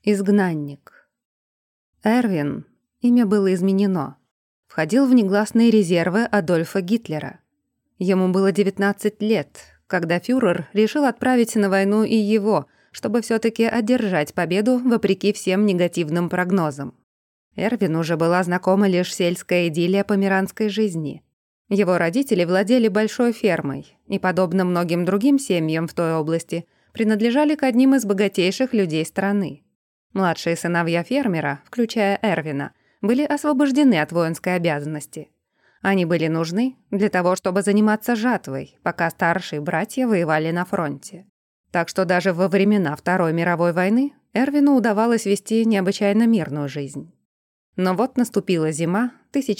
Изгнанник. Эрвин, имя было изменено, входил в негласные резервы Адольфа Гитлера. Ему было 19 лет, когда фюрер решил отправить на войну и его, чтобы всё-таки одержать победу вопреки всем негативным прогнозам. Эрвину уже была знакома лишь сельская идиллия померанской жизни. Его родители владели большой фермой и, подобно многим другим семьям в той области, принадлежали к одним из богатейших людей страны. Младшие сыновья фермера, включая Эрвина, были освобождены от воинской обязанности. Они были нужны для того, чтобы заниматься жатвой, пока старшие братья воевали на фронте. Так что даже во времена Второй мировой войны Эрвину удавалось вести необычайно мирную жизнь. Но вот наступила зима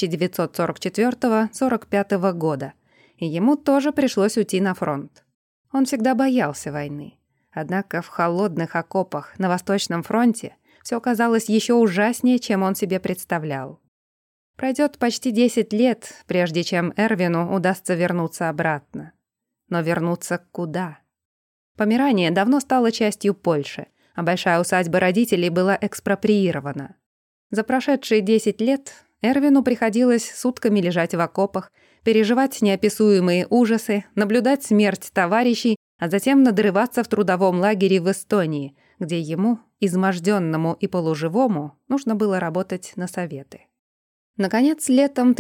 1944-45 года, и ему тоже пришлось уйти на фронт. Он всегда боялся войны. Однако в холодных окопах на Восточном фронте всё казалось ещё ужаснее, чем он себе представлял. Пройдёт почти 10 лет, прежде чем Эрвину удастся вернуться обратно. Но вернуться куда? Померания давно стала частью Польши, а большая усадьба родителей была экспроприирована. За прошедшие 10 лет Эрвину приходилось сутками лежать в окопах, переживать неописуемые ужасы, наблюдать смерть товарищей, а затем надрываться в трудовом лагере в Эстонии, где ему, измождённому и полуживому, нужно было работать на советы. Наконец, летом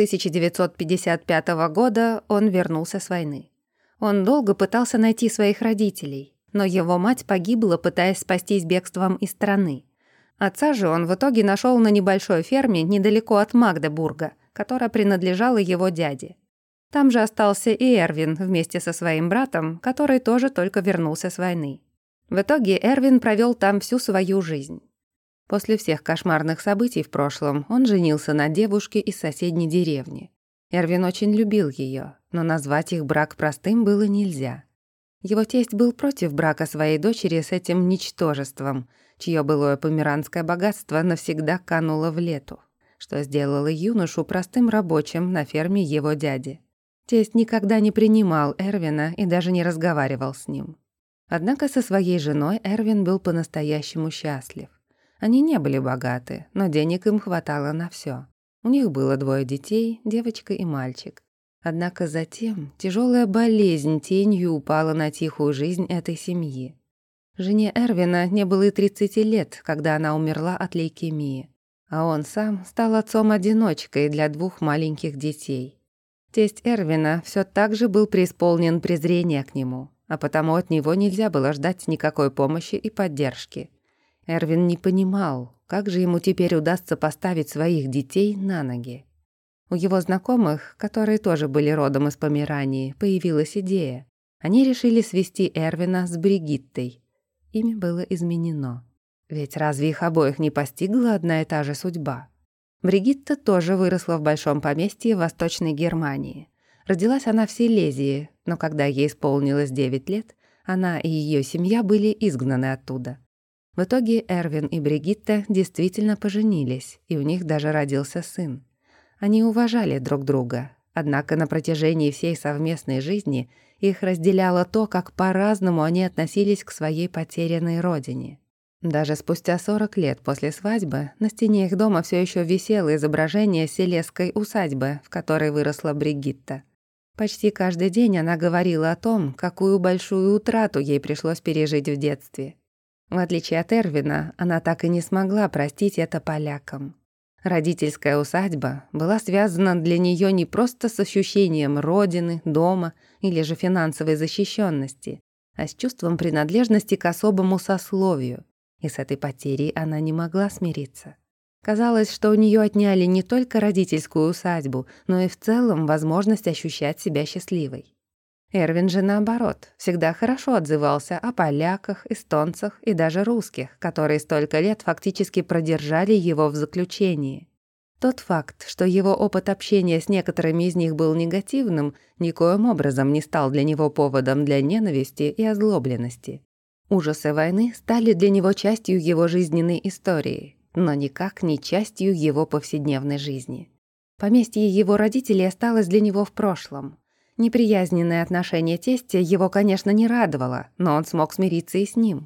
1955 года он вернулся с войны. Он долго пытался найти своих родителей, но его мать погибла, пытаясь спастись бегством из страны. Отца же он в итоге нашёл на небольшой ферме недалеко от Магдебурга, которая принадлежала его дяде. Там же остался и Эрвин вместе со своим братом, который тоже только вернулся с войны. В итоге Эрвин провёл там всю свою жизнь. После всех кошмарных событий в прошлом он женился на девушке из соседней деревни. Эрвин очень любил её, но назвать их брак простым было нельзя. Его тесть был против брака своей дочери с этим ничтожеством, чье былое померанское богатство навсегда кануло в лету, что сделало юношу простым рабочим на ферме его дяди. Тесть никогда не принимал Эрвина и даже не разговаривал с ним. Однако со своей женой Эрвин был по-настоящему счастлив. Они не были богаты, но денег им хватало на всё. У них было 2 детей, девочка и мальчик. Однако затем тяжёлая болезнь тенью упала на тихую жизнь этой семьи. Жене Эрвина не было и 30 лет, когда она умерла от лейкемии, а он сам стал отцом-одиночкой для 2 маленьких детей. Тесть Эрвина всё так же был преисполнен презрения к нему, а потому от него нельзя было ждать никакой помощи и поддержки. Эрвин не понимал, как же ему теперь удастся поставить своих детей на ноги. У его знакомых, которые тоже были родом из Померании, появилась идея. Они решили свести Эрвина с Бригиттой. Имя было изменено. Ведь разве их обоих не постигла одна и та же судьба? Бригитта тоже выросла в большом поместье в Восточной Германии. Родилась она в Силезии, но когда ей исполнилось 9 лет, она и её семья были изгнаны оттуда. В итоге Эрвин и Бригитта действительно поженились, и у них даже родился сын. Они уважали друг друга, однако на протяжении всей совместной жизни их разделяло то, как по-разному они относились к своей потерянной родине. Даже спустя 40 лет после свадьбы на стене их дома всё ещё висело изображение селезской усадьбы, в которой выросла Бригитта. Почти каждый день она говорила о том, какую большую утрату ей пришлось пережить в детстве. В отличие от Эрвина, она так и не смогла простить это полякам. Родительская усадьба была связана для неё не просто с ощущением родины, дома или же финансовой защищённости, а с чувством принадлежности к особому сословию. И с этой потерей она не могла смириться. Казалось, что у неё отняли не только родительскую усадьбу, но и в целом возможность ощущать себя счастливой. Эрвин же, наоборот, всегда хорошо отзывался о поляках, эстонцах и даже русских, которые столько лет фактически продержали его в заключении. Тот факт, что его опыт общения с некоторыми из них был негативным, никоим образом не стал для него поводом для ненависти и озлобленности. Ужасы войны стали для него частью его жизненной истории, но никак не частью его повседневной жизни. Поместье его родителей осталось для него в прошлом. Неприязненное отношение тестя его, конечно, не радовало, но он смог смириться и с ним.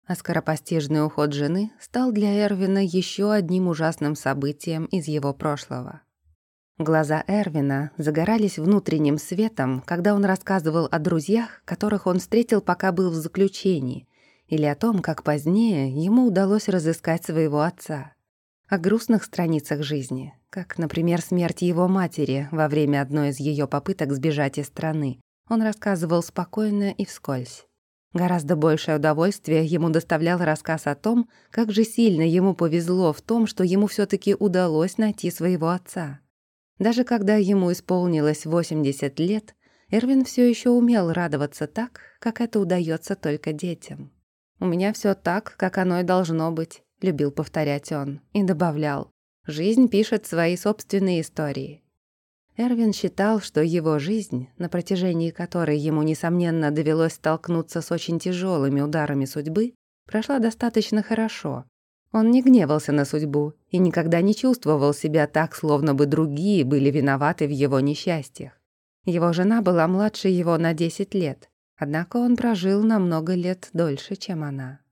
А скоропостижный уход жены стал для Эрвина еще одним ужасным событием из его прошлого. Глаза Эрвина загорались внутренним светом, когда он рассказывал о друзьях, которых он встретил, пока был в заключении, или о том, как позднее ему удалось разыскать своего отца. О грустных страницах жизни, как, например, смерть его матери во время одной из ее попыток сбежать из страны, он рассказывал спокойно и вскользь. Гораздо большее удовольствие ему доставлял рассказ о том, как же сильно ему повезло в том, что ему всё-таки удалось найти своего отца. Даже когда ему исполнилось 80 лет, Эрвин всё ещё умел радоваться так, как это удаётся только детям. «У меня всё так, как оно и должно быть», — любил повторять он, и добавлял: «Жизнь пишет свои собственные истории». Эрвин считал, что его жизнь, на протяжении которой ему, несомненно, довелось столкнуться с очень тяжелыми ударами судьбы, прошла достаточно хорошо. Он не гневался на судьбу и никогда не чувствовал себя так, словно бы другие были виноваты в его несчастьях. Его жена была младше его на 10 лет, однако он прожил на много лет дольше, чем она.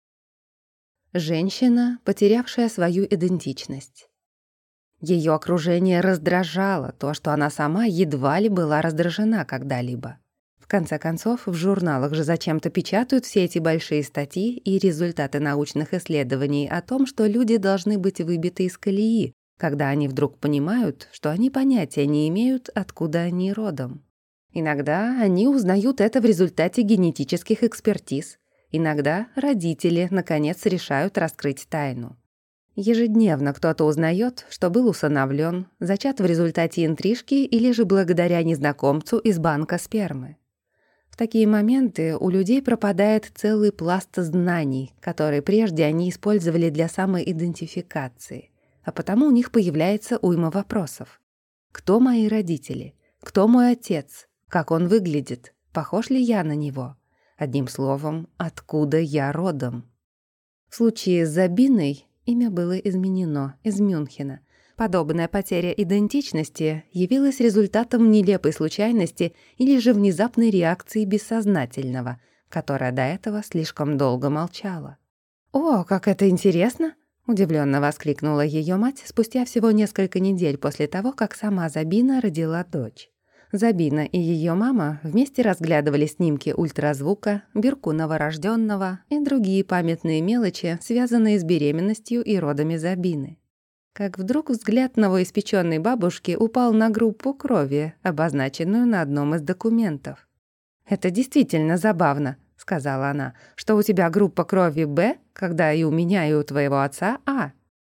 Женщина, потерявшая свою идентичность. Ее окружение раздражало то, что она сама едва ли была раздражена когда-либо. В конце концов, в журналах же зачем-то печатают все эти большие статьи и результаты научных исследований о том, что люди должны быть выбиты из колеи, когда они вдруг понимают, что они понятия не имеют, откуда они родом. Иногда они узнают это в результате генетических экспертиз. Иногда родители, наконец, решают раскрыть тайну. Ежедневно кто-то узнает, что был усыновлен, зачат в результате интрижки или же благодаря незнакомцу из банка спермы. В такие моменты у людей пропадает целый пласт знаний, которые прежде они использовали для самоидентификации, а потому у них появляется уйма вопросов. Кто мои родители? Кто мой отец? Как он выглядит? Похож ли я на него? Одним словом, откуда я родом? В случае с Забиной имя было изменено из Мюнхена. Подобная потеря идентичности явилась результатом нелепой случайности или же внезапной реакции бессознательного, которая до этого слишком долго молчала. «О, как это интересно!» — удивленно воскликнула ее мать спустя всего несколько недель после того, как сама Забина родила дочь. Забина и ее мама вместе разглядывали снимки ультразвука, бирку новорожденного и другие памятные мелочи, связанные с беременностью и родами Забины. Как вдруг взгляд новоиспеченной бабушки упал на группу крови, обозначенную на одном из документов. «Это действительно забавно», — сказала она, «что у тебя группа крови Б, когда и у меня, и у твоего отца А».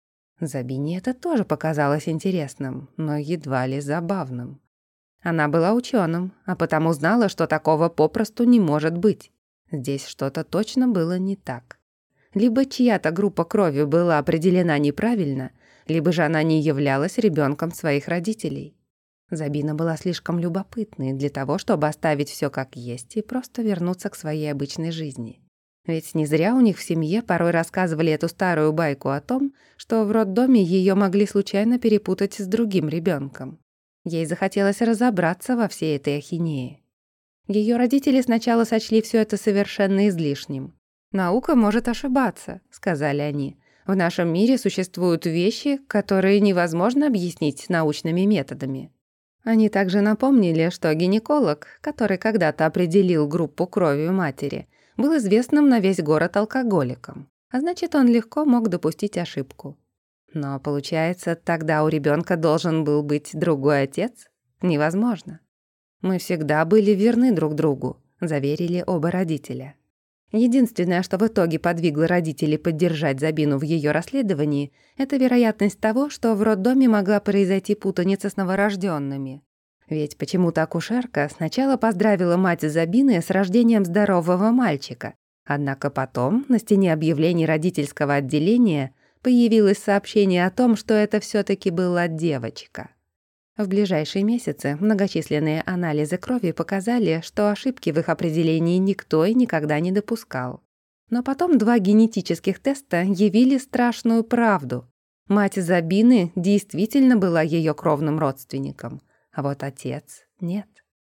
Забине это тоже показалось интересным, но едва ли забавным. Она была ученым, а потому знала, что такого попросту не может быть. Здесь что-то точно было не так. Либо чья-то группа крови была определена неправильно, либо же она не являлась ребенком своих родителей. Забина была слишком любопытной для того, чтобы оставить все как есть и просто вернуться к своей обычной жизни. Ведь не зря у них в семье порой рассказывали эту старую байку о том, что в роддоме ее могли случайно перепутать с другим ребенком. Ей захотелось разобраться во всей этой ахинее. Ее родители сначала сочли все это совершенно излишним. «Наука может ошибаться», — сказали они. «В нашем мире существуют вещи, которые невозможно объяснить научными методами». Они также напомнили, что гинеколог, который когда-то определил группу крови у матери, был известным на весь город алкоголиком, а значит, он легко мог допустить ошибку. Но, получается, тогда у ребенка должен был быть другой отец? Невозможно. «Мы всегда были верны друг другу», — заверили оба родителя. Единственное, что в итоге подвигло родителей поддержать Забину в ее расследовании, это вероятность того, что в роддоме могла произойти путаница с новорожденными. Ведь почему-то акушерка сначала поздравила мать Забины с рождением здорового мальчика, однако потом на стене объявлений родительского отделения появилось сообщение о том, что это всё-таки была девочка. В ближайшие месяцы многочисленные анализы крови показали, что ошибки в их определении никто и никогда не допускал. Но потом 2 генетических теста явили страшную правду. Мать Забины действительно была её кровным родственником, а вот отец — нет.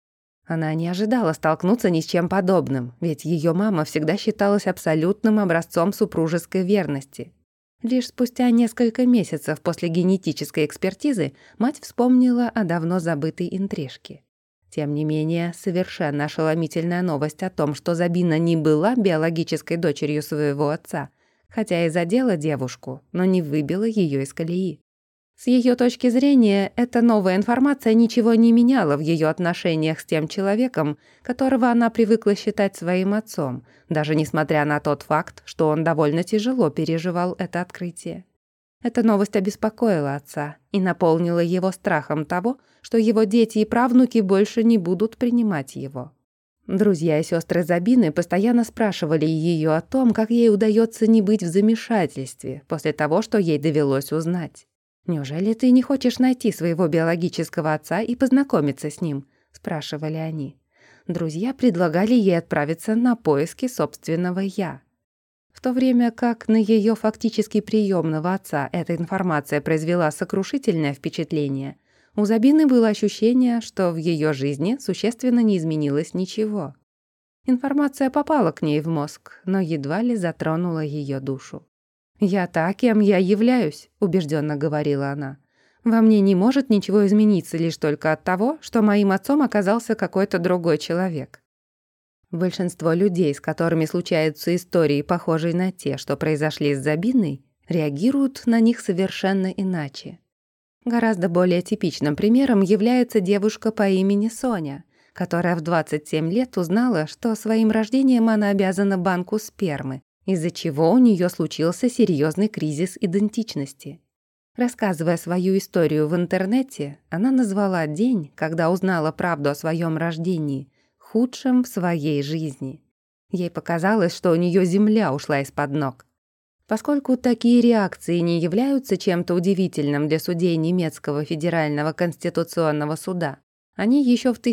Она не ожидала столкнуться ни с чем подобным, ведь ее мама всегда считалась абсолютным образцом супружеской верности. Лишь спустя несколько месяцев после генетической экспертизы мать вспомнила о давно забытой интрижке. Тем не менее, совершенно ошеломительная новость о том, что Забина не была биологической дочерью своего отца, хотя и задела девушку, но не выбила ее из колеи. С ее точки зрения, эта новая информация ничего не меняла в ее отношениях с тем человеком, которого она привыкла считать своим отцом, даже несмотря на тот факт, что он довольно тяжело переживал это открытие. Эта новость обеспокоила отца и наполнила его страхом того, что его дети и правнуки больше не будут принимать его. Друзья и сестры Забины постоянно спрашивали ее о том, как ей удается не быть в замешательстве после того, что ей довелось узнать. «Неужели ты не хочешь найти своего биологического отца и познакомиться с ним?» – спрашивали они. Друзья предлагали ей отправиться на поиски собственного «я». В то время как на ее фактически приемного отца эта информация произвела сокрушительное впечатление, у Забины было ощущение, что в ее жизни существенно не изменилось ничего. Информация попала к ней в мозг, но едва ли затронула ее душу. «Я та, кем я являюсь», — убежденно говорила она. «Во мне не может ничего измениться лишь только от того, что моим отцом оказался какой-то другой человек». Большинство людей, с которыми случаются истории, похожие на те, что произошли с Забиной, реагируют на них совершенно иначе. Гораздо более типичным примером является девушка по имени Соня, которая в 27 лет узнала, что своим рождением она обязана банку спермы, из-за чего у нее случился серьезный кризис идентичности. Рассказывая свою историю в интернете, она назвала день, когда узнала правду о своем рождении, худшим в своей жизни. Ей показалось, что у нее земля ушла из-под ног. Поскольку такие реакции не являются чем-то удивительным для судей немецкого федерального конституционного суда, они еще в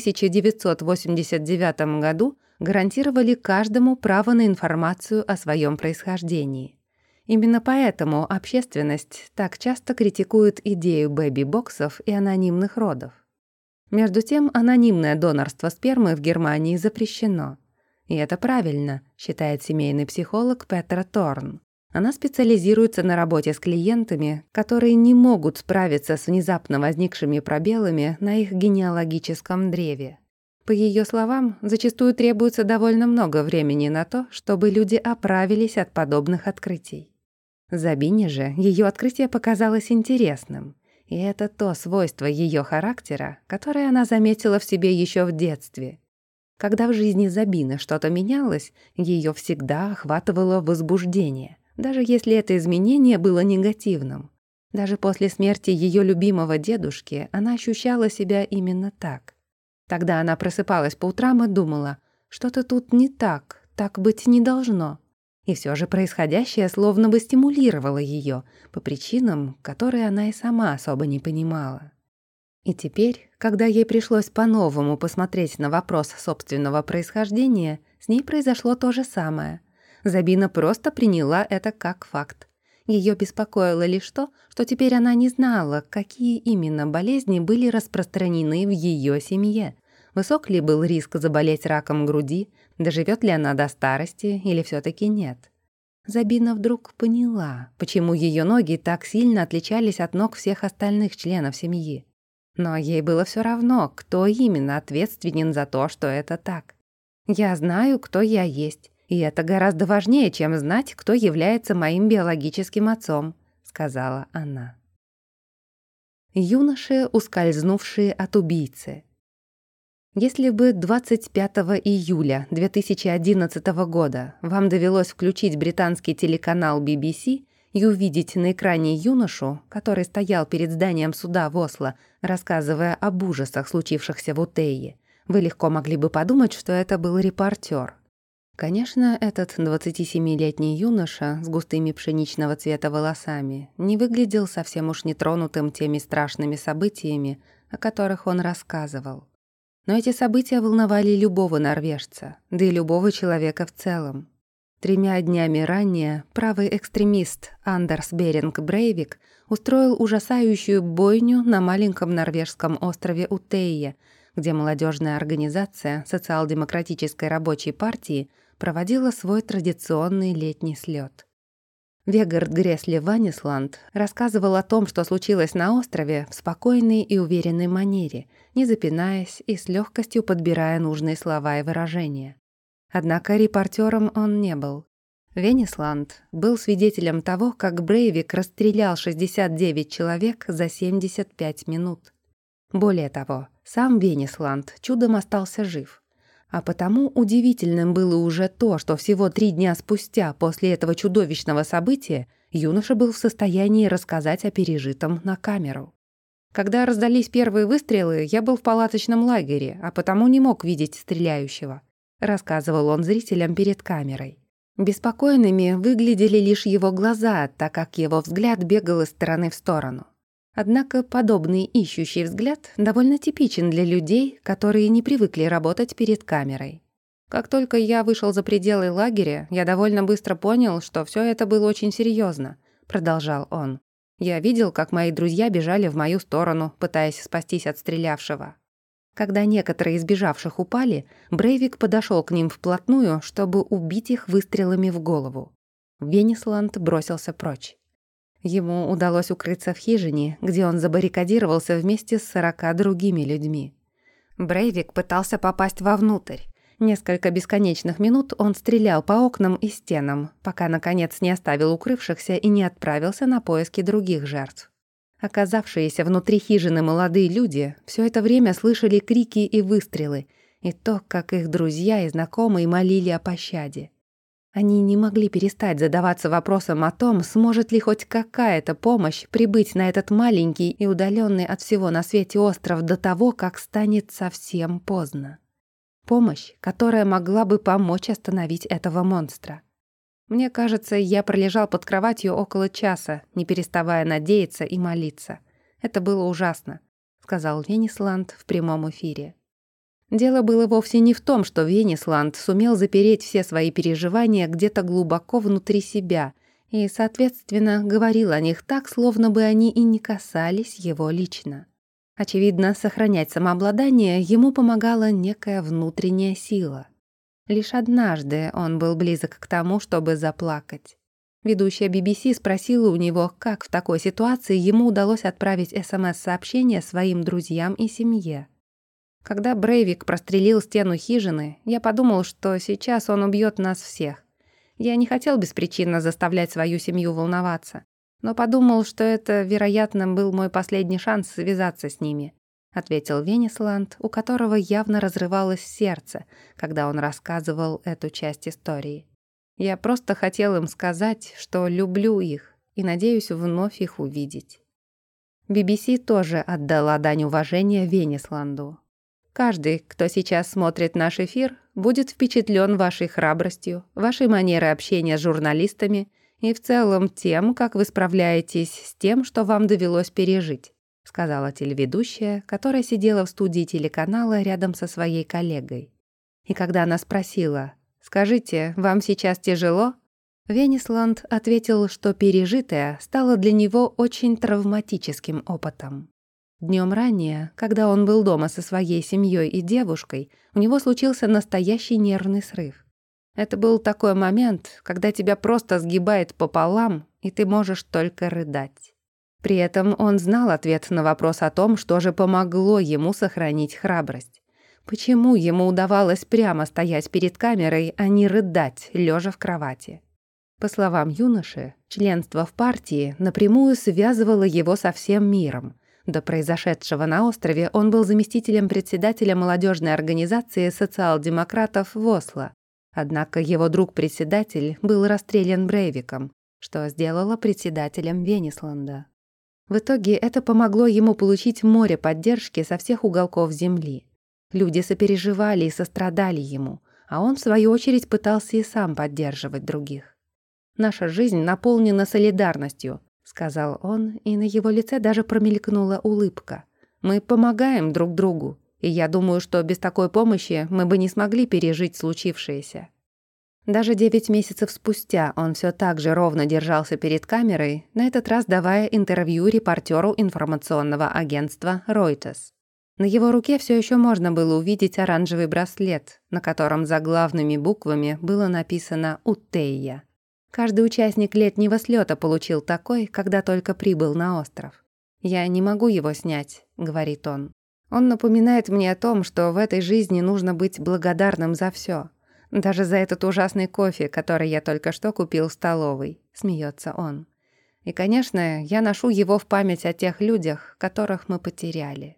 1989 году гарантировали каждому право на информацию о своем происхождении. Именно поэтому общественность так часто критикует идею бэби-боксов и анонимных родов. Между тем, анонимное донорство спермы в Германии запрещено. И это правильно, считает семейный психолог Петра Торн. Она специализируется на работе с клиентами, которые не могут справиться с внезапно возникшими пробелами на их генеалогическом древе. По ее словам, зачастую требуется довольно много времени на то, чтобы люди оправились от подобных открытий. Забине же ее открытие показалось интересным, и это то свойство ее характера, которое она заметила в себе еще в детстве. Когда в жизни Забины что-то менялось, ее всегда охватывало возбуждение, даже если это изменение было негативным. Даже после смерти ее любимого дедушки она ощущала себя именно так. Тогда она просыпалась по утрам и думала, что-то тут не так, так быть не должно. И все же происходящее словно бы стимулировало ее по причинам, которые она и сама особо не понимала. И теперь, когда ей пришлось по-новому посмотреть на вопрос собственного происхождения, с ней произошло то же самое. Забина просто приняла это как факт. Ее беспокоило лишь то, что теперь она не знала, какие именно болезни были распространены в ее семье. Высок ли был риск заболеть раком груди, доживет ли она до старости или все-таки нет. Забина вдруг поняла, почему ее ноги так сильно отличались от ног всех остальных членов семьи. Но ей было все равно, кто именно ответственен за то, что это так. «Я знаю, кто я есть, и это гораздо важнее, чем знать, кто является моим биологическим отцом», — сказала она. Юноши, ускользнувшие от убийцы. Если бы 25 июля 2011 года вам довелось включить британский телеканал BBC и увидеть на экране юношу, который стоял перед зданием суда в Осло, рассказывая об ужасах, случившихся в Утее, вы легко могли бы подумать, что это был репортер. Конечно, этот 27-летний юноша с густыми пшеничного цвета волосами не выглядел совсем уж нетронутым теми страшными событиями, о которых он рассказывал. Но эти события волновали любого норвежца, да и любого человека в целом. 3 днями ранее правый экстремист Андерс Беринг Брейвик устроил ужасающую бойню на маленьком норвежском острове Утея, где молодежная организация Социал-демократической рабочей партии проводила свой традиционный летний слет. Вегард Гресли Ванисланд рассказывал о том, что случилось на острове, в спокойной и уверенной манере, не запинаясь и с легкостью подбирая нужные слова и выражения. Однако репортером он не был. Венисланд был свидетелем того, как Брейвик расстрелял 69 человек за 75 минут. Более того, сам Венисланд чудом остался жив. А потому удивительным было уже то, что всего 3 дня спустя после этого чудовищного события юноша был в состоянии рассказать о пережитом на камеру. Когда раздались первые выстрелы, я был в палаточном лагере, а потому не мог видеть стреляющего, рассказывал он зрителям перед камерой. Беспокойными выглядели лишь его глаза, так как его взгляд бегал из стороны в сторону. Однако подобный ищущий взгляд довольно типичен для людей, которые не привыкли работать перед камерой. Как только я вышел за пределы лагеря, я довольно быстро понял, что все это было очень серьезно, продолжал он. Я видел, как мои друзья бежали в мою сторону, пытаясь спастись от стрелявшего. Когда некоторые из бежавших упали, Брейвик подошел к ним вплотную, чтобы убить их выстрелами в голову. Венисланд бросился прочь. Ему удалось укрыться в хижине, где он забаррикадировался вместе с 40 другими людьми. Брейвик пытался попасть вовнутрь. Несколько бесконечных минут он стрелял по окнам и стенам, пока, наконец, не оставил укрывшихся и не отправился на поиски других жертв. Оказавшиеся внутри хижины молодые люди все это время слышали крики и выстрелы, и то, как их друзья и знакомые молили о пощаде. Они не могли перестать задаваться вопросом о том, сможет ли хоть какая-то помощь прибыть на этот маленький и удаленный от всего на свете остров до того, как станет совсем поздно. Помощь, которая могла бы помочь остановить этого монстра. Мне кажется, я пролежал под кроватью около часа, не переставая надеяться и молиться. Это было ужасно, сказал Венисланд в прямом эфире. Дело было вовсе не в том, что Венисланд сумел запереть все свои переживания где-то глубоко внутри себя и, соответственно, говорил о них так, словно бы они и не касались его лично. Очевидно, сохранять самообладание ему помогала некая внутренняя сила. Лишь однажды он был близок к тому, чтобы заплакать. Ведущая BBC спросила у него, как в такой ситуации ему удалось отправить СМС-сообщение своим друзьям и семье. Когда Брейвик прострелил стену хижины, я подумал, что сейчас он убьет нас всех. Я не хотел беспричинно заставлять свою семью волноваться, но подумал, что это, вероятно, был мой последний шанс связаться с ними, ответил Венисланд, у которого явно разрывалось сердце, когда он рассказывал эту часть истории. Я просто хотел им сказать, что люблю их и надеюсь вновь их увидеть. BBC тоже отдала дань уважения Венисланду. Каждый, кто сейчас смотрит наш эфир, будет впечатлен вашей храбростью, вашей манерой общения с журналистами и в целом тем, как вы справляетесь с тем, что вам довелось пережить, сказала телеведущая, которая сидела в студии телеканала рядом со своей коллегой. И когда она спросила: «Скажите, вам сейчас тяжело?», Венисланд ответил, что пережитое стало для него очень травматическим опытом. Днем ранее, когда он был дома со своей семьей и девушкой, у него случился настоящий нервный срыв. Это был такой момент, когда тебя просто сгибает пополам, и ты можешь только рыдать. При этом он знал ответ на вопрос о том, что же помогло ему сохранить храбрость. Почему ему удавалось прямо стоять перед камерой, а не рыдать, лежа в кровати? По словам юноши, членство в партии напрямую связывало его со всем миром. До произошедшего на острове он был заместителем председателя молодежной организации социал-демократов в Осло. Однако его друг-председатель был расстрелян Брейвиком, что сделало председателем Венисланда. В итоге это помогло ему получить море поддержки со всех уголков земли. Люди сопереживали и сострадали ему, а он, в свою очередь, пытался и сам поддерживать других. «Наша жизнь наполнена солидарностью», — сказал он, и на его лице даже промелькнула улыбка. «Мы помогаем друг другу, и я думаю, что без такой помощи мы бы не смогли пережить случившееся». Даже 9 месяцев спустя он все так же ровно держался перед камерой, на этот раз давая интервью репортеру информационного агентства Reuters. На его руке все еще можно было увидеть оранжевый браслет, на котором заглавными буквами было написано «Утея». Каждый участник летнего слёта получил такой, когда только прибыл на остров. «Я не могу его снять», — говорит он. «Он напоминает мне о том, что в этой жизни нужно быть благодарным за всё. Даже за этот ужасный кофе, который я только что купил в столовой», — смеется он. «И, конечно, я ношу его в память о тех людях, которых мы потеряли».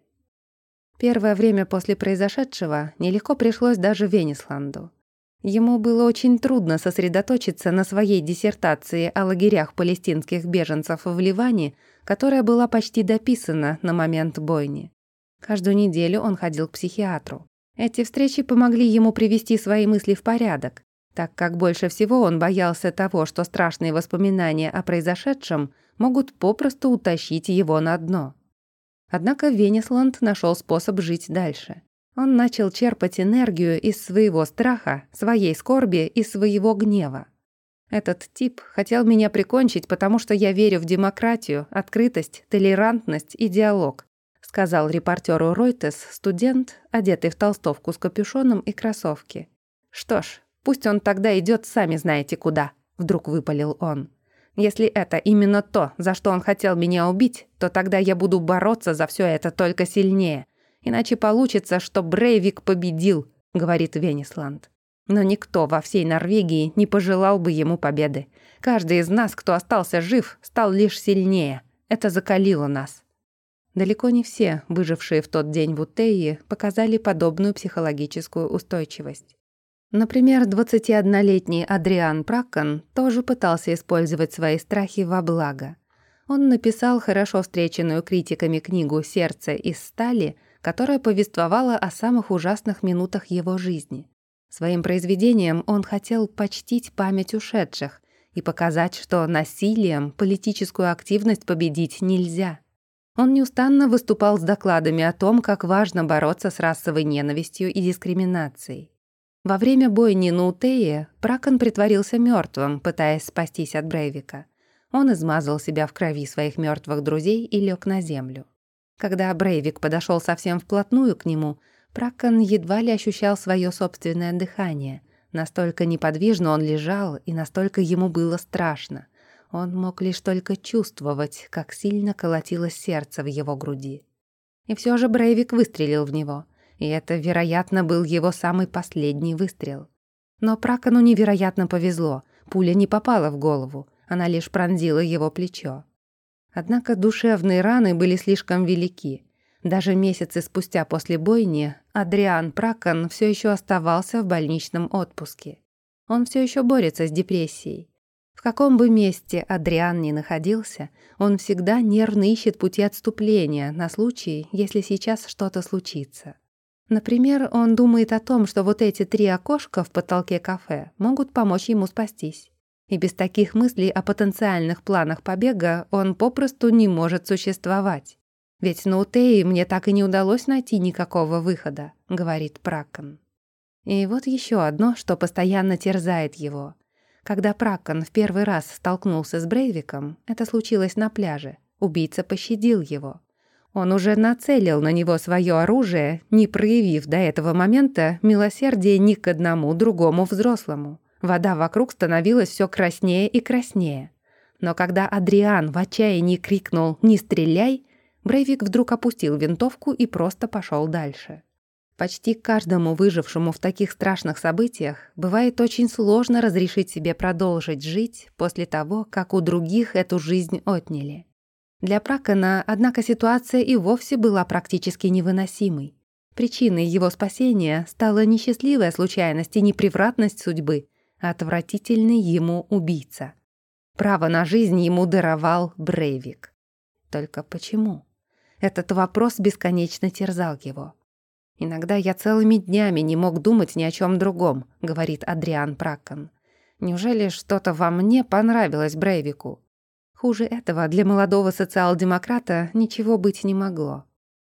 Первое время после произошедшего нелегко пришлось даже Венисланду. Ему было очень трудно сосредоточиться на своей диссертации о лагерях палестинских беженцев в Ливане, которая была почти дописана на момент бойни. Каждую неделю он ходил к психиатру. Эти встречи помогли ему привести свои мысли в порядок, так как больше всего он боялся того, что страшные воспоминания о произошедшем могут попросту утащить его на дно. Однако Венисланд нашел способ жить дальше. Он начал черпать энергию из своего страха, своей скорби и своего гнева. «Этот тип хотел меня прикончить, потому что я верю в демократию, открытость, толерантность и диалог», сказал репортеру Reuters студент, одетый в толстовку с капюшоном и кроссовки. «Что ж, пусть он тогда идет сами знаете куда», вдруг выпалил он. «Если это именно то, за что он хотел меня убить, то тогда я буду бороться за все это только сильнее. Иначе получится, что Брейвик победил», — говорит Венисланд. Но никто во всей Норвегии не пожелал бы ему победы. Каждый из нас, кто остался жив, стал лишь сильнее. Это закалило нас. Далеко не все, выжившие в тот день в Утее, показали подобную психологическую устойчивость. Например, 21-летний Адриан Праккан тоже пытался использовать свои страхи во благо. Он написал хорошо встреченную критиками книгу «Сердце из стали», которая повествовала о самых ужасных минутах его жизни. Своим произведением он хотел почтить память ушедших и показать, что насилием политическую активность победить нельзя. Он неустанно выступал с докладами о том, как важно бороться с расовой ненавистью и дискриминацией. Во время бойни на Утее Праккан притворился мертвым, пытаясь спастись от Брейвика. Он измазал себя в крови своих мертвых друзей и лег на землю. Когда Брейвик подошел совсем вплотную к нему, Праккан едва ли ощущал свое собственное дыхание. Настолько неподвижно он лежал, и настолько ему было страшно. Он мог лишь только чувствовать, как сильно колотилось сердце в его груди. И все же Брейвик выстрелил в него. И это, вероятно, был его самый последний выстрел. Но Праккану невероятно повезло. Пуля не попала в голову, она лишь пронзила его плечо. Однако душевные раны были слишком велики. Даже месяцы спустя после бойни Адриан Праккан все еще оставался в больничном отпуске. Он все еще борется с депрессией. В каком бы месте Адриан ни находился, он всегда нервно ищет пути отступления на случай, если сейчас что-то случится. Например, он думает о том, что вот эти 3 окошка в потолке кафе могут помочь ему спастись. И без таких мыслей о потенциальных планах побега он попросту не может существовать. «Ведь на Утее мне так и не удалось найти никакого выхода», — говорит Праккан. И вот еще одно, что постоянно терзает его. Когда Праккан в первый раз столкнулся с Брейвиком, это случилось на пляже. Убийца пощадил его. Он уже нацелил на него свое оружие, не проявив до этого момента милосердия ни к одному другому взрослому. Вода вокруг становилась все краснее и краснее. Но когда Адриан в отчаянии крикнул «Не стреляй!», Брейвик вдруг опустил винтовку и просто пошел дальше. Почти каждому выжившему в таких страшных событиях бывает очень сложно разрешить себе продолжить жить после того, как у других эту жизнь отняли. Для Праккана, однако, ситуация и вовсе была практически невыносимой. Причиной его спасения стала не счастливая случайность и не превратность судьбы, а отвратительный ему убийца. Право на жизнь ему даровал Брейвик. Только почему? Этот вопрос бесконечно терзал его. «Иногда я целыми днями не мог думать ни о чем другом», — говорит Адриан Праккан. «Неужели что-то во мне понравилось Брейвику?» Хуже этого для молодого социал-демократа ничего быть не могло.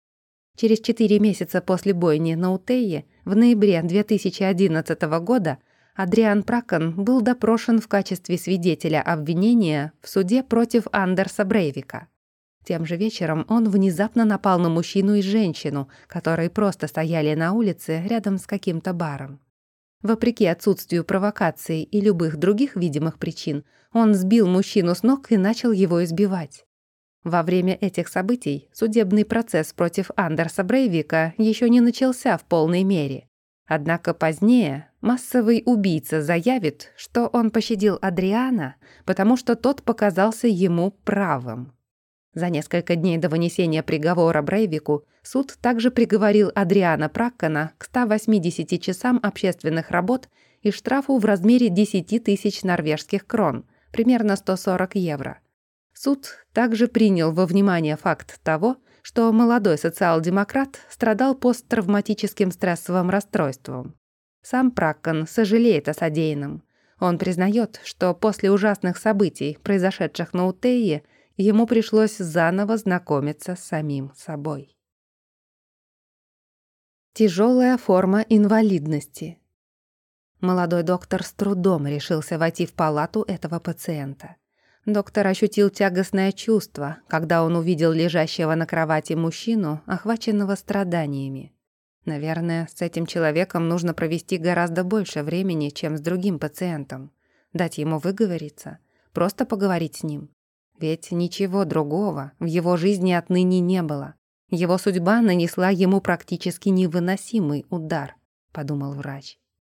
Через 4 месяца после бойни на Утее, в ноябре 2011 года, Адриан Праккан был допрошен в качестве свидетеля обвинения в суде против Андерса Брейвика. Тем же вечером он внезапно напал на мужчину и женщину, которые просто стояли на улице рядом с каким-то баром. Вопреки отсутствию провокаций и любых других видимых причин, он сбил мужчину с ног и начал его избивать. Во время этих событий судебный процесс против Андерса Брейвика еще не начался в полной мере. Однако позднее массовый убийца заявит, что он пощадил Адриана, потому что тот показался ему правым. За несколько дней до вынесения приговора Брейвику суд также приговорил Адриана Праккана к 180 часам общественных работ и штрафу в размере 10 тысяч норвежских крон, примерно 140 евро. Суд также принял во внимание факт того, что молодой социал-демократ страдал посттравматическим стрессовым расстройством. Сам Праккан сожалеет о содеянном. Он признает, что после ужасных событий, произошедших на Утее, ему пришлось заново знакомиться с самим собой. Тяжелая форма инвалидности. Молодой доктор с трудом решился войти в палату этого пациента. Доктор ощутил тягостное чувство, когда он увидел лежащего на кровати мужчину, охваченного страданиями. Наверное, с этим человеком нужно провести гораздо больше времени, чем с другим пациентом. Дать ему выговориться, просто поговорить с ним. Ведь ничего другого в его жизни отныне не было. Его судьба нанесла ему практически невыносимый удар, подумал врач.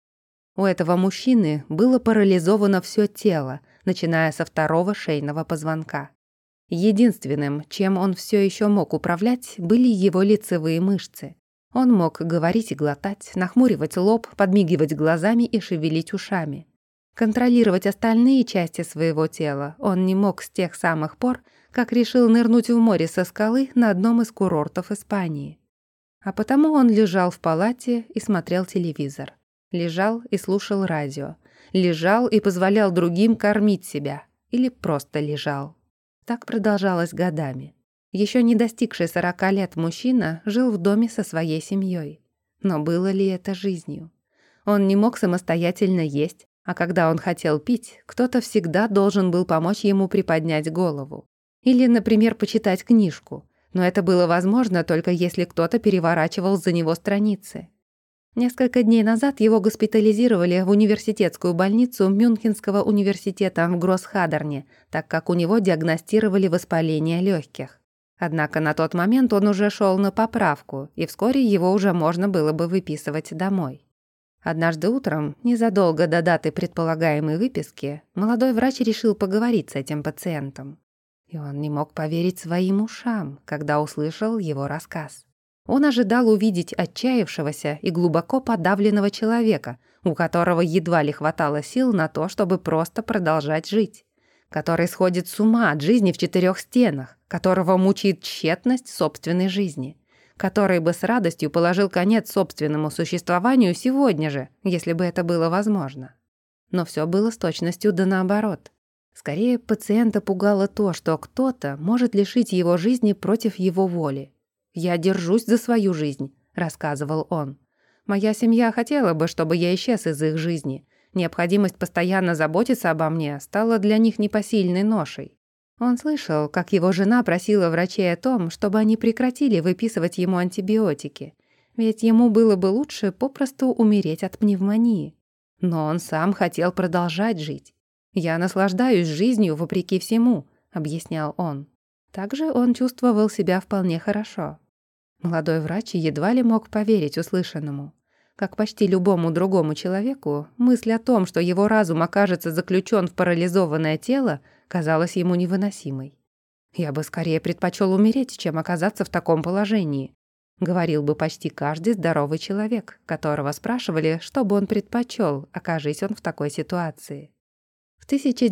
У этого мужчины было парализовано все тело, начиная со второго шейного позвонка. Единственным, чем он все еще мог управлять, были его лицевые мышцы. Он мог говорить и глотать, нахмуривать лоб, подмигивать глазами и шевелить ушами. Контролировать остальные части своего тела он не мог с тех самых пор, как решил нырнуть в море со скалы на одном из курортов Испании. А потому он лежал в палате и смотрел телевизор. Лежал и слушал радио. Лежал и позволял другим кормить себя. Или просто лежал. Так продолжалось годами. Еще не достигший 40 лет мужчина жил в доме со своей семьей. Но было ли это жизнью? Он не мог самостоятельно есть, а когда он хотел пить, кто-то всегда должен был помочь ему приподнять голову. Или, например, почитать книжку. Но это было возможно только если кто-то переворачивал за него страницы. Несколько дней назад его госпитализировали в университетскую больницу Мюнхенского университета в Гроссхадерне, так как у него диагностировали воспаление легких. Однако на тот момент он уже шел на поправку, и вскоре его уже можно было бы выписывать домой. Однажды утром, незадолго до даты предполагаемой выписки, молодой врач решил поговорить с этим пациентом. И он не мог поверить своим ушам, когда услышал его рассказ. Он ожидал увидеть отчаявшегося и глубоко подавленного человека, у которого едва ли хватало сил на то, чтобы просто продолжать жить, который сходит с ума от жизни в 4 стенах, которого мучает тщетность собственной жизни, который бы с радостью положил конец собственному существованию сегодня же, если бы это было возможно. Но все было с точностью да наоборот. Скорее, пациента пугало то, что кто-то может лишить его жизни против его воли. «Я держусь за свою жизнь», — рассказывал он. «Моя семья хотела бы, чтобы я исчез из их жизни. Необходимость постоянно заботиться обо мне стала для них непосильной ношей». Он слышал, как его жена просила врачей о том, чтобы они прекратили выписывать ему антибиотики, ведь ему было бы лучше попросту умереть от пневмонии. Но он сам хотел продолжать жить. «Я наслаждаюсь жизнью вопреки всему», — объяснял он. Также он чувствовал себя вполне хорошо. Молодой врач едва ли мог поверить услышанному. Как почти любому другому человеку, мысль о том, что его разум окажется заключен в парализованное тело, казалась ему невыносимой. «Я бы скорее предпочел умереть, чем оказаться в таком положении», говорил бы почти каждый здоровый человек, которого спрашивали, что бы он предпочел, окажись он в такой ситуации. В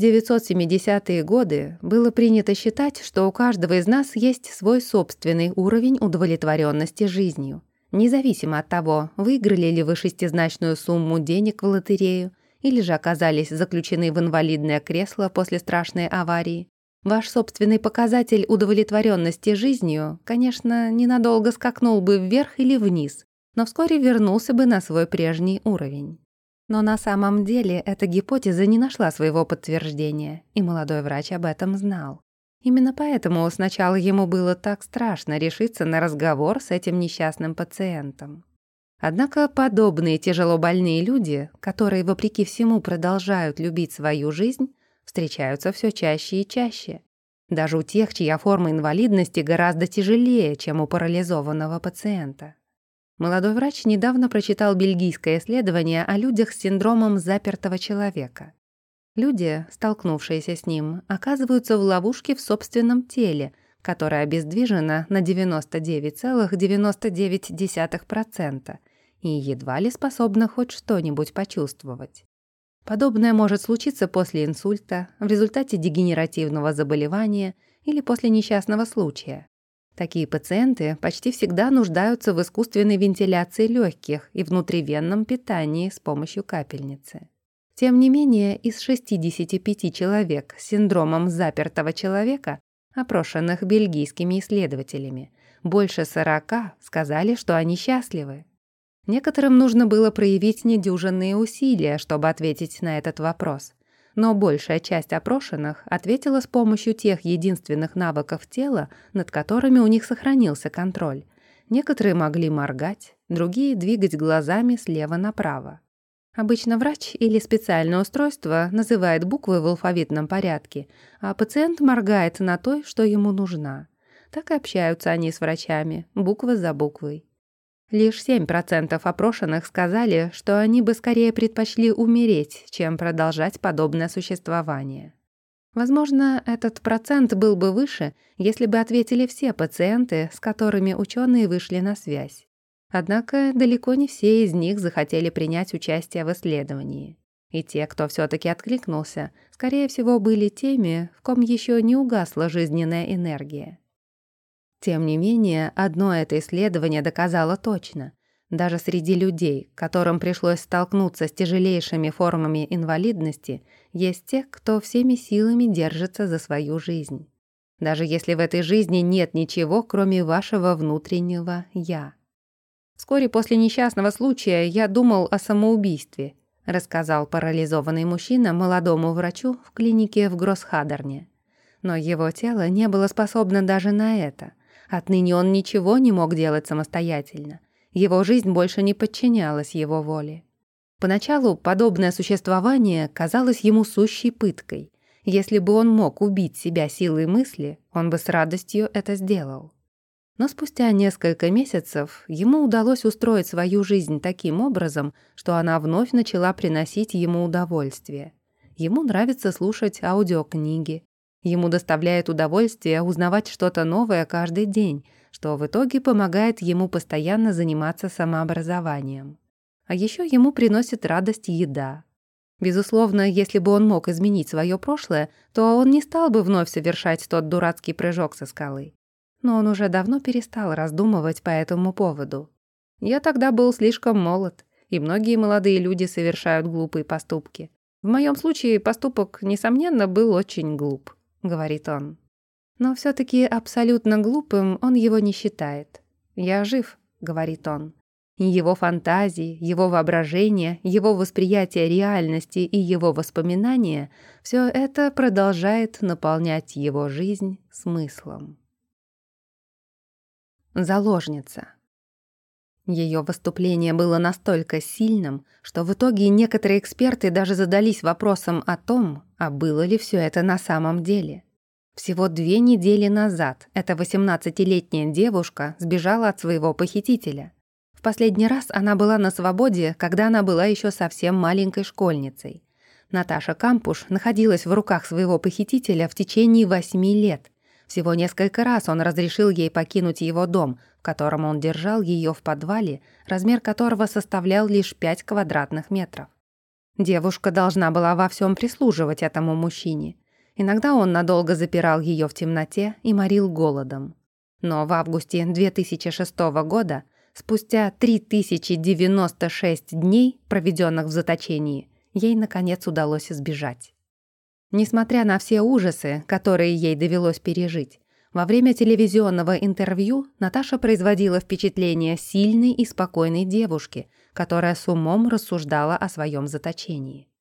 1970-е годы было принято считать, что у каждого из нас есть свой собственный уровень удовлетворенности жизнью, независимо от того, выиграли ли вы шестизначную сумму денег в лотерею или же оказались заключены в инвалидное кресло после страшной аварии. Ваш собственный показатель удовлетворенности жизнью, конечно, ненадолго скакнул бы вверх или вниз, но вскоре вернулся бы на свой прежний уровень. Но на самом деле эта гипотеза не нашла своего подтверждения, и молодой врач об этом знал. Именно поэтому сначала ему было так страшно решиться на разговор с этим несчастным пациентом. Однако подобные тяжелобольные люди, которые вопреки всему продолжают любить свою жизнь, встречаются все чаще и чаще. Даже у тех, чья форма инвалидности гораздо тяжелее, чем у парализованного пациента. Молодой врач недавно прочитал бельгийское исследование о людях с синдромом запертого человека. Люди, столкнувшиеся с ним, оказываются в ловушке в собственном теле, которое обездвижено на 99,99% и едва ли способно хоть что-нибудь почувствовать. Подобное может случиться после инсульта, в результате дегенеративного заболевания или после несчастного случая. Такие пациенты почти всегда нуждаются в искусственной вентиляции легких и внутривенном питании с помощью капельницы. Тем не менее, из 65 человек с синдромом запертого человека, опрошенных бельгийскими исследователями, больше 40 сказали, что они счастливы. Некоторым нужно было проявить недюжинные усилия, чтобы ответить на этот вопрос, но большая часть опрошенных ответила с помощью тех единственных навыков тела, над которыми у них сохранился контроль. Некоторые могли моргать, другие двигать глазами слева направо. Обычно врач или специальное устройство называет буквы в алфавитном порядке, а пациент моргает на той, что ему нужна. Так и общаются они с врачами, буква за буквой. Лишь 7% опрошенных сказали, что они бы скорее предпочли умереть, чем продолжать подобное существование. Возможно, этот процент был бы выше, если бы ответили все пациенты, с которыми ученые вышли на связь. Однако далеко не все из них захотели принять участие в исследовании. И те, кто все-таки откликнулся, скорее всего, были теми, в ком еще не угасла жизненная энергия. Тем не менее, одно это исследование доказало точно. Даже среди людей, которым пришлось столкнуться с тяжелейшими формами инвалидности, есть те, кто всеми силами держится за свою жизнь. Даже если в этой жизни нет ничего, кроме вашего внутреннего «я». «Вскоре после несчастного случая я думал о самоубийстве», рассказал парализованный мужчина молодому врачу в клинике в Гроссхадерне. Но его тело не было способно даже на это. Отныне он ничего не мог делать самостоятельно. Его жизнь больше не подчинялась его воле. Поначалу подобное существование казалось ему сущей пыткой. Если бы он мог убить себя силой мысли, он бы с радостью это сделал. Но спустя несколько месяцев ему удалось устроить свою жизнь таким образом, что она вновь начала приносить ему удовольствие. Ему нравится слушать аудиокниги. Ему доставляет удовольствие узнавать что-то новое каждый день, что в итоге помогает ему постоянно заниматься самообразованием. А еще ему приносит радость еда. Безусловно, если бы он мог изменить свое прошлое, то он не стал бы вновь совершать тот дурацкий прыжок со скалы. Но он уже давно перестал раздумывать по этому поводу. Я тогда был слишком молод, и многие молодые люди совершают глупые поступки. В моем случае поступок, несомненно, был очень глуп, говорит он. Но все-таки абсолютно глупым он его не считает. «Я жив», — говорит он. И его фантазии, его воображение, его восприятие реальности и его воспоминания — все это продолжает наполнять его жизнь смыслом. Заложница. Ее выступление было настолько сильным, что в итоге некоторые эксперты даже задались вопросом о том, а было ли все это на самом деле. Всего 2 недели назад эта 18-летняя девушка сбежала от своего похитителя. В последний раз она была на свободе, когда она была еще совсем маленькой школьницей. Наташа Кампуш находилась в руках своего похитителя в течение 8 лет. Всего несколько раз он разрешил ей покинуть его дом, в котором он держал ее в подвале, размер которого составлял лишь 5 квадратных метров. Девушка должна была во всем прислуживать этому мужчине. Иногда он надолго запирал ее в темноте и морил голодом. Но в августе 2006 года, спустя 3096 дней, проведенных в заточении, ей, наконец, удалось сбежать. Несмотря на все ужасы, которые ей довелось пережить, во время телевизионного интервью Наташа производила впечатление сильной и спокойной девушки, которая с умом рассуждала о своем заточении.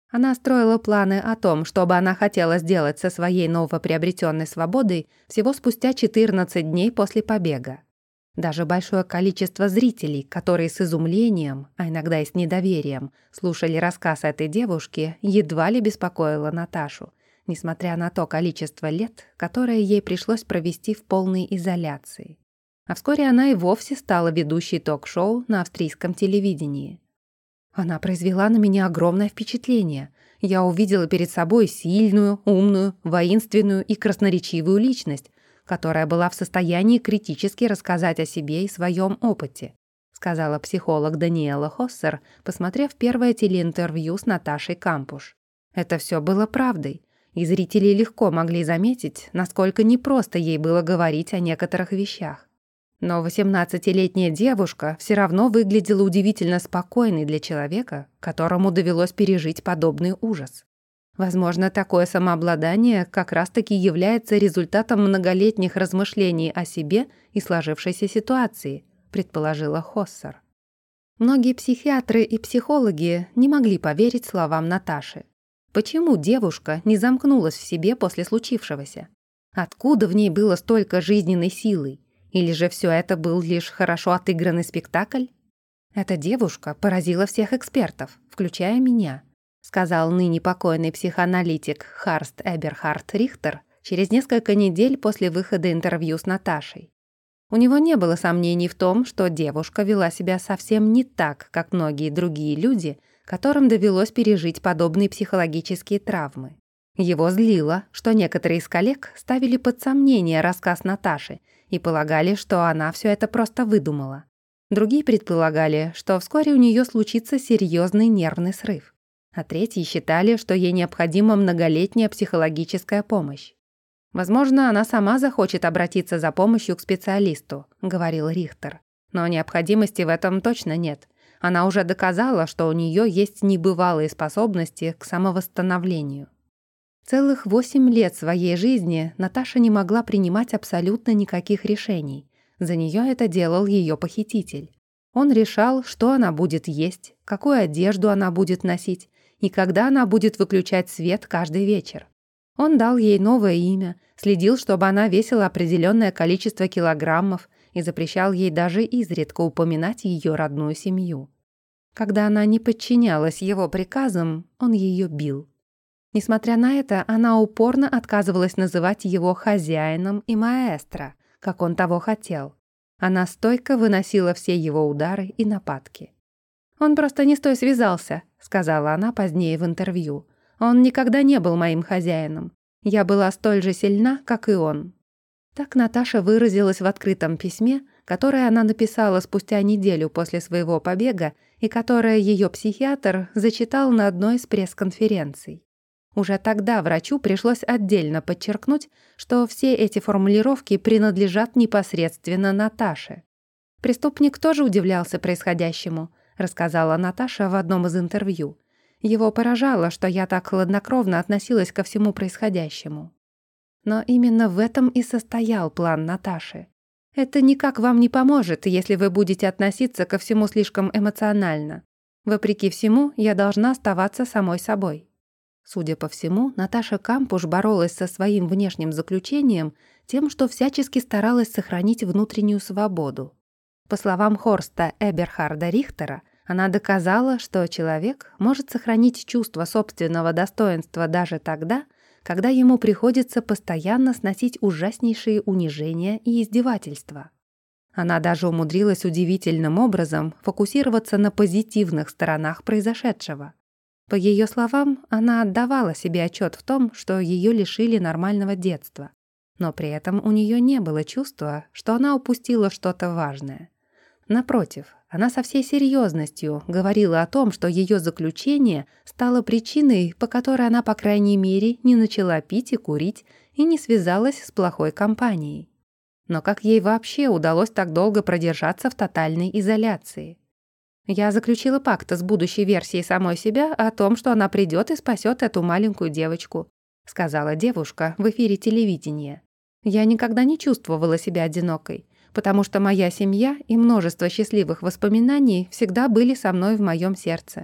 Она строила планы о том, что бы она хотела сделать со своей новоприобретенной свободой всего спустя 14 дней после побега. Даже большое количество зрителей, которые с изумлением, а иногда и с недоверием, слушали рассказ этой девушки, едва ли беспокоило Наташу, несмотря на то количество лет, которое ей пришлось провести в полной изоляции. А вскоре она и вовсе стала ведущей ток-шоу на австрийском телевидении. Она произвела на меня огромное впечатление. Я увидела перед собой сильную, умную, воинственную и красноречивую личность, которая была в состоянии критически рассказать о себе и своем опыте, сказала психолог Даниэла Хоссер, посмотрев первое телеинтервью с Наташей Кампуш. Это все было правдой, и зрители легко могли заметить, насколько непросто ей было говорить о некоторых вещах. Но 18-летняя девушка все равно выглядела удивительно спокойной для человека, которому довелось пережить подобный ужас. Возможно, такое самообладание как раз-таки является результатом многолетних размышлений о себе и сложившейся ситуации, предположила Хоссер. Многие психиатры и психологи не могли поверить словам Наташи. Почему девушка не замкнулась в себе после случившегося? Откуда в ней было столько жизненной силы? Или же все это был лишь хорошо отыгранный спектакль? Эта девушка поразила всех экспертов, включая меня, сказал ныне покойный психоаналитик Харст Эберхард Рихтер через несколько недель после выхода интервью с Наташей. У него не было сомнений в том, что девушка вела себя совсем не так, как многие другие люди, которым довелось пережить подобные психологические травмы. Его злило, что некоторые из коллег ставили под сомнение рассказ Наташи и полагали, что она все это просто выдумала. Другие предполагали, что вскоре у нее случится серьезный нервный срыв. А третьи считали, что ей необходима многолетняя психологическая помощь. «Возможно, она сама захочет обратиться за помощью к специалисту», — говорил Рихтер. «Но необходимости в этом точно нет. Она уже доказала, что у нее есть небывалые способности к самовосстановлению». Целых 8 лет своей жизни Наташа не могла принимать абсолютно никаких решений. За нее это делал ее похититель. Он решал, что она будет есть, какую одежду она будет носить и когда она будет выключать свет каждый вечер. Он дал ей новое имя, следил, чтобы она весила определенное количество килограммов и запрещал ей даже изредка упоминать ее родную семью. Когда она не подчинялась его приказам, он ее бил. Несмотря на это, она упорно отказывалась называть его хозяином и маэстро, как он того хотел. Она стойко выносила все его удары и нападки. «Он просто не с той связался», — сказала она позднее в интервью. «Он никогда не был моим хозяином. Я была столь же сильна, как и он». Так Наташа выразилась в открытом письме, которое она написала спустя неделю после своего побега и которое ее психиатр зачитал на одной из пресс-конференций. Уже тогда врачу пришлось отдельно подчеркнуть, что все эти формулировки принадлежат непосредственно Наташе. «Преступник тоже удивлялся происходящему», — рассказала Наташа в одном из интервью. «Его поражало, что я так хладнокровно относилась ко всему происходящему». Но именно в этом и состоял план Наташи. Это никак вам не поможет, если вы будете относиться ко всему слишком эмоционально. Вопреки всему, я должна оставаться самой собой. Судя по всему, Наташа Кампуш боролась со своим внешним заключением тем, что всячески старалась сохранить внутреннюю свободу. По словам Хорста Эберхарда Рихтера, она доказала, что человек может сохранить чувство собственного достоинства даже тогда, когда ему приходится постоянно сносить ужаснейшие унижения и издевательства. Она даже умудрилась удивительным образом фокусироваться на позитивных сторонах произошедшего. По ее словам, она отдавала себе отчет в том, что ее лишили нормального детства, но при этом у нее не было чувства, что она упустила что-то важное. Напротив, она со всей серьезностью говорила о том, что ее заключение стало причиной, по которой она, по крайней мере, не начала пить и курить и не связалась с плохой компанией. Но как ей вообще удалось так долго продержаться в тотальной изоляции? «Я заключила пакт с будущей версией самой себя о том, что она придет и спасет эту маленькую девочку», сказала девушка в эфире телевидения. «Я никогда не чувствовала себя одинокой, потому что моя семья и множество счастливых воспоминаний всегда были со мной в моем сердце.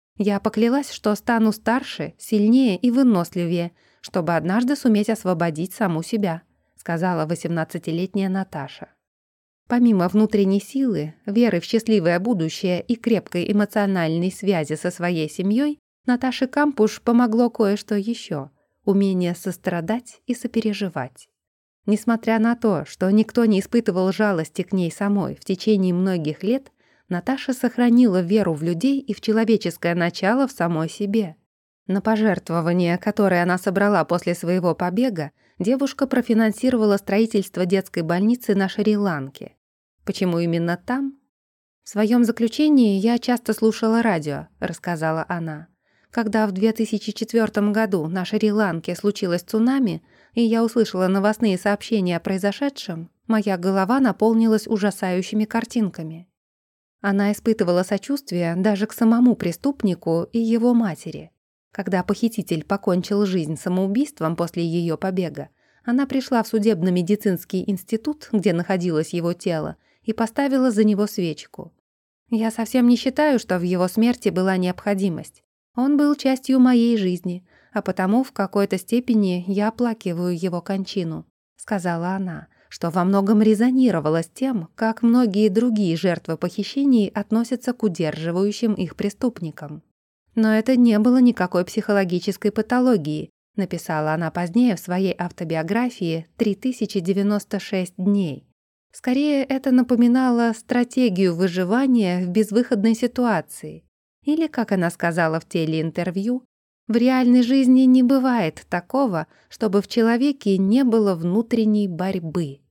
Я поклялась, что стану старше, сильнее и выносливее, чтобы однажды суметь освободить саму себя», сказала 18-летняя Наташа. Помимо внутренней силы, веры в счастливое будущее и крепкой эмоциональной связи со своей семьей, Наташе Кампуш помогло кое-что еще — умение сострадать и сопереживать. Несмотря на то, что никто не испытывал жалости к ней самой в течение многих лет, Наташа сохранила веру в людей и в человеческое начало в самой себе. На пожертвования, которые она собрала после своего побега, девушка профинансировала строительство детской больницы на Шри-Ланке. Почему именно там? В своем заключении я часто слушала радио, рассказала она. Когда в 2004 году на Шри-Ланке случилось цунами, и я услышала новостные сообщения о произошедшем, моя голова наполнилась ужасающими картинками. Она испытывала сочувствие даже к самому преступнику и его матери. Когда похититель покончил жизнь самоубийством после ее побега, она пришла в судебно-медицинский институт, где находилось его тело, и поставила за него свечку. Я совсем не считаю, что в его смерти была необходимость. Он был частью моей жизни, а потому в какой-то степени я оплакиваю его кончину», — сказала она, что во многом резонировало с тем, как многие другие жертвы похищений относятся к удерживающим их преступникам. «Но это не было никакой психологической патологии», — написала она позднее в своей автобиографии «3096 дней». Скорее, это напоминало стратегию выживания в безвыходной ситуации. Или, как она сказала в телеинтервью, в реальной жизни не бывает такого, чтобы в человеке не было внутренней борьбы.